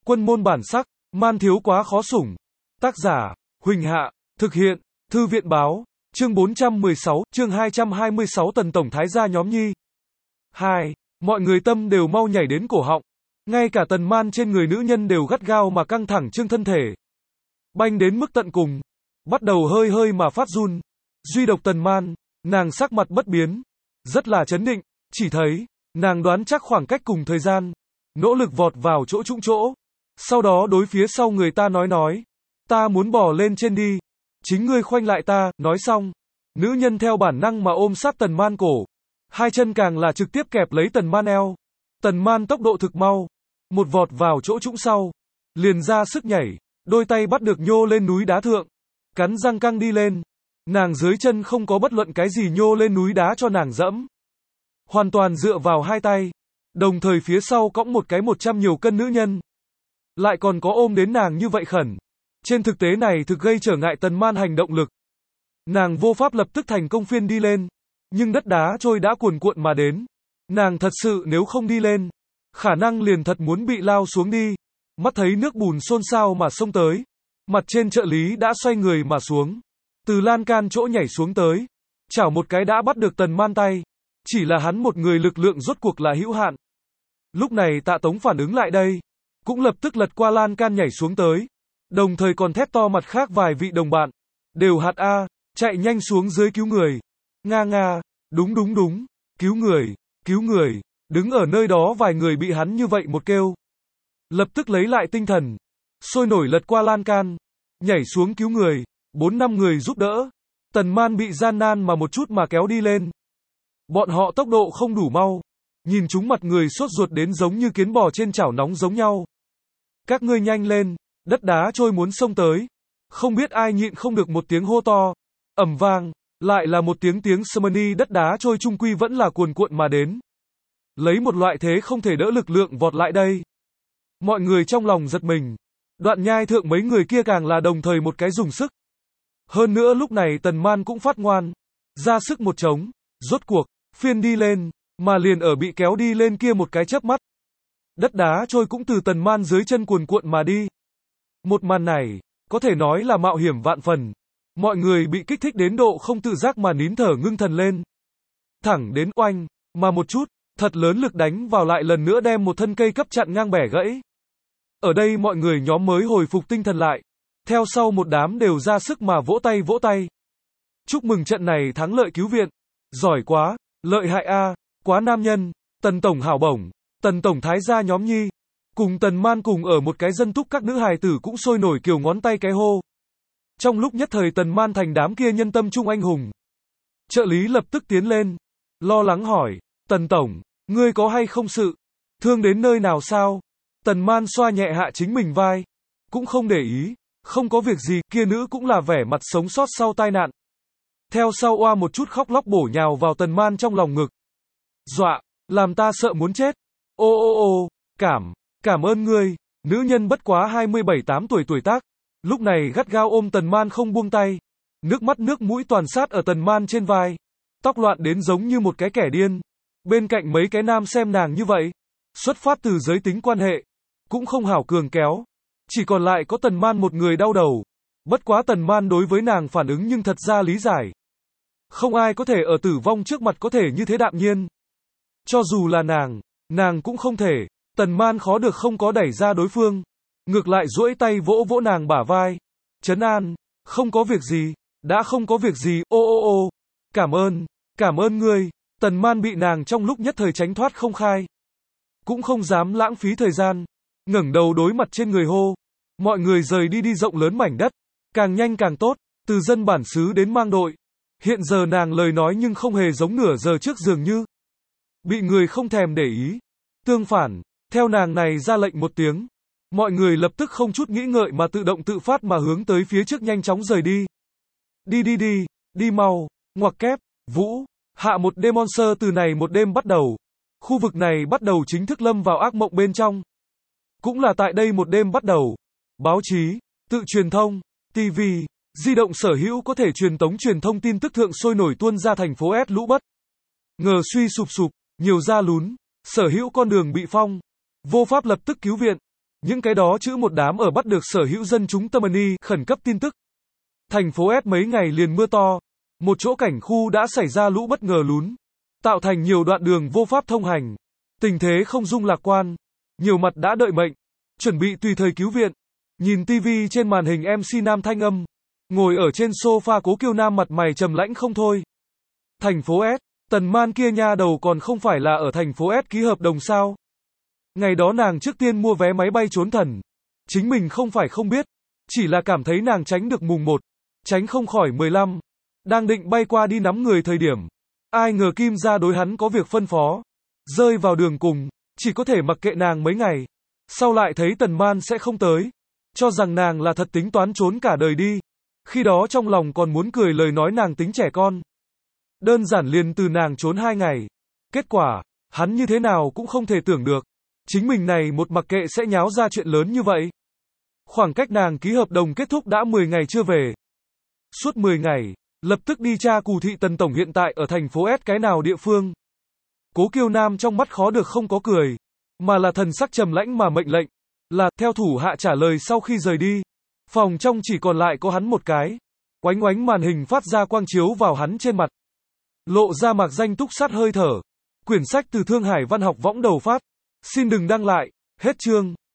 Quân môn bản sắc, man thiếu quá khó sủng. Tác giả, Huỳnh Hạ, thực hiện, Thư viện báo, chương 416, chương 226 Tần Tổng Thái gia nhóm Nhi. 2. Mọi người tâm đều mau nhảy đến cổ họng. Ngay cả tần man trên người nữ nhân đều gắt gao mà căng thẳng trương thân thể. Banh đến mức tận cùng. Bắt đầu hơi hơi mà phát run. Duy độc tần man, nàng sắc mặt bất biến. Rất là chấn định, chỉ thấy, nàng đoán chắc khoảng cách cùng thời gian. Nỗ lực vọt vào chỗ trũng chỗ. Sau đó đối phía sau người ta nói. Ta muốn bò lên trên đi. Chính ngươi khoanh lại ta, nói xong. Nữ nhân theo bản năng mà ôm sát tần man cổ. Hai chân càng là trực tiếp kẹp lấy tần man eo. Tần man tốc độ thực mau. Một vọt vào chỗ trũng sau. Liền ra sức nhảy. Đôi tay bắt được nhô lên núi đá thượng. Cắn răng căng đi lên. Nàng dưới chân không có bất luận cái gì nhô lên núi đá cho nàng dẫm. Hoàn toàn dựa vào hai tay. Đồng thời phía sau cõng một cái 100 nhiều cân nữ nhân. Lại còn có ôm đến nàng như vậy khẩn. Trên thực tế này thực gây trở ngại tần man hành động lực. Nàng vô pháp lập tức thành công phiên đi lên. Nhưng đất đá trôi đã cuồn cuộn mà đến. Nàng thật sự nếu không đi lên. Khả năng liền thật muốn bị lao xuống đi. Mắt thấy nước bùn xôn xao mà xông tới. Mặt trên trợ lý đã xoay người mà xuống. Từ lan can chỗ nhảy xuống tới. Chảo một cái đã bắt được tần man tay. Chỉ là hắn một người lực lượng rốt cuộc là hữu hạn. Lúc này Tạ Tống phản ứng lại đây. Cũng lập tức lật qua lan can nhảy xuống tới. Đồng thời còn thét to mặt khác vài vị đồng bạn. Đều hạt A, chạy nhanh xuống dưới cứu người. Nga, đúng, cứu người. Đứng ở nơi đó vài người bị hắn như vậy một kêu. Lập tức lấy lại tinh thần. Sôi nổi lật qua lan can. Nhảy xuống cứu người. 4-5 người giúp đỡ. Tần man bị gian nan mà một chút mà kéo đi lên. Bọn họ tốc độ không đủ mau. Nhìn chúng mặt người sốt ruột đến giống như kiến bò trên chảo nóng giống nhau. Các ngươi nhanh lên, đất đá trôi muốn xông tới. Không biết ai nhịn không được một tiếng hô to. Ầm vang, lại là một tiếng summoning đất đá trôi chung quy vẫn là cuồn cuộn mà đến. Lấy một loại thế không thể đỡ lực lượng vọt lại đây. Mọi người trong lòng giật mình. Đoạn nhai thượng mấy người kia càng là đồng thời một cái dùng sức. Hơn nữa lúc này tần man cũng phát ngoan. Ra sức một trống, rốt cuộc, phiên đi lên, mà liền ở bị kéo đi lên kia một cái chớp mắt. Đất đá trôi cũng từ tần man dưới chân cuồn cuộn mà đi. Một màn này, có thể nói là mạo hiểm vạn phần. Mọi người bị kích thích đến độ không tự giác mà nín thở ngưng thần lên. Thẳng đến oanh, mà một chút, thật lớn lực đánh vào lại lần nữa đem một thân cây cấp chặn ngang bẻ gãy. Ở đây mọi người nhóm mới hồi phục tinh thần lại. Theo sau một đám đều ra sức mà vỗ tay. Chúc mừng trận này thắng lợi cứu viện. Giỏi quá, lợi hại a, quá nam nhân, Tần Tổng hảo bổng, Tần Tổng Thái gia nhóm Nhi. Cùng tần man cùng ở một cái dân túc các nữ hài tử cũng sôi nổi kiều ngón tay cái hô. Trong lúc nhất thời tần man thành đám kia nhân tâm trung anh hùng. Trợ lý lập tức tiến lên. Lo lắng hỏi, Tần Tổng, ngươi có hay không sự? Thương đến nơi nào sao? Tần man xoa nhẹ hạ chính mình vai. Cũng không để ý, không có việc gì, kia nữ cũng là vẻ mặt sống sót sau tai nạn. Theo sau oa một chút khóc lóc bổ nhào vào tần man trong lòng ngực. Dọa, làm ta sợ muốn chết. Ô, cảm ơn ngươi. Nữ nhân bất quá 27-8 tuổi tác. Lúc này gắt gao ôm tần man không buông tay. Nước mắt nước mũi toàn sát ở tần man trên vai. Tóc loạn đến giống như một cái kẻ điên. Bên cạnh mấy cái nam xem nàng như vậy. Xuất phát từ giới tính quan hệ. Cũng không hảo cường kéo. Chỉ còn lại có tần man một người đau đầu. Bất quá tần man đối với nàng phản ứng nhưng thật ra lý giải. Không ai có thể ở tử vong trước mặt có thể như thế đạm nhiên. Cho dù là nàng cũng không thể. Tần man khó được không có đẩy ra đối phương. Ngược lại duỗi tay vỗ vỗ nàng bả vai. Trấn an, không có việc gì, đã không có việc gì, ô. Cảm ơn ngươi. Tần man bị nàng trong lúc nhất thời tránh thoát không khai. Cũng không dám lãng phí thời gian. Ngẩng đầu đối mặt trên người hô. Mọi người rời đi rộng lớn mảnh đất. Càng nhanh càng tốt, từ dân bản xứ đến mang đội. Hiện giờ nàng lời nói nhưng không hề giống nửa giờ trước dường như. Bị người không thèm để ý. Tương phản, theo nàng này ra lệnh một tiếng. Mọi người lập tức không chút nghĩ ngợi mà tự động tự phát mà hướng tới phía trước nhanh chóng rời đi. Đi mau, ngoặc kép, vũ, hạ một đêm monster từ này một đêm bắt đầu. Khu vực này bắt đầu chính thức lâm vào ác mộng bên trong. Cũng là tại đây một đêm bắt đầu. Báo chí, tự truyền thông, TV, di động sở hữu có thể truyền tống truyền thông tin tức thượng sôi nổi tuôn ra thành phố S lũ bất. Ngờ suy sụp, nhiều ra lún, sở hữu con đường bị phong. Vô pháp lập tức cứu viện. Những cái đó chữ một đám ở bắt được sở hữu dân chúng Tammany, khẩn cấp tin tức. Thành phố S mấy ngày liền mưa to. Một chỗ cảnh khu đã xảy ra lũ bất ngờ lún, tạo thành nhiều đoạn đường vô pháp thông hành. Tình thế không dung lạc quan. Nhiều mặt đã đợi mệnh, chuẩn bị tùy thời cứu viện. Nhìn TV trên màn hình MC Nam thanh âm. Ngồi ở trên sofa Cố Kiêu Nam mặt mày trầm lãnh không thôi. Thành phố S, Tần Man kia nha đầu còn không phải là ở thành phố S ký hợp đồng sao? Ngày đó nàng trước tiên mua vé máy bay trốn thần. Chính mình không phải không biết, chỉ là cảm thấy nàng tránh được mùng 1, tránh không khỏi 15. Đang định bay qua đi nắm người thời điểm. Ai ngờ Kim gia đối hắn có việc phân phó. Rơi vào đường cùng, chỉ có thể mặc kệ nàng mấy ngày. Sau lại thấy Tần Man sẽ không tới. Cho rằng nàng là thật tính toán trốn cả đời đi. Khi đó trong lòng còn muốn cười lời nói nàng tính trẻ con. Đơn giản liền từ nàng trốn 2 ngày. Kết quả, hắn như thế nào cũng không thể tưởng được. Chính mình này một mặc kệ sẽ nháo ra chuyện lớn như vậy. Khoảng cách nàng ký hợp đồng kết thúc đã 10 ngày chưa về. Suốt 10 ngày, lập tức đi tra Cù Thị Tần Tổng hiện tại ở thành phố S cái nào địa phương. Cố Kiêu Nam trong mắt khó được không có cười, mà là thần sắc trầm lãnh mà mệnh lệnh, là, theo thủ hạ trả lời sau khi rời đi. Phòng trong chỉ còn lại có hắn một cái. Oánh oánh màn hình phát ra quang chiếu vào hắn trên mặt. Lộ ra mạc danh túc sát hơi thở. Quyển sách từ Thương Hải Văn học võng đầu phát. Xin đừng đăng lại. Hết chương.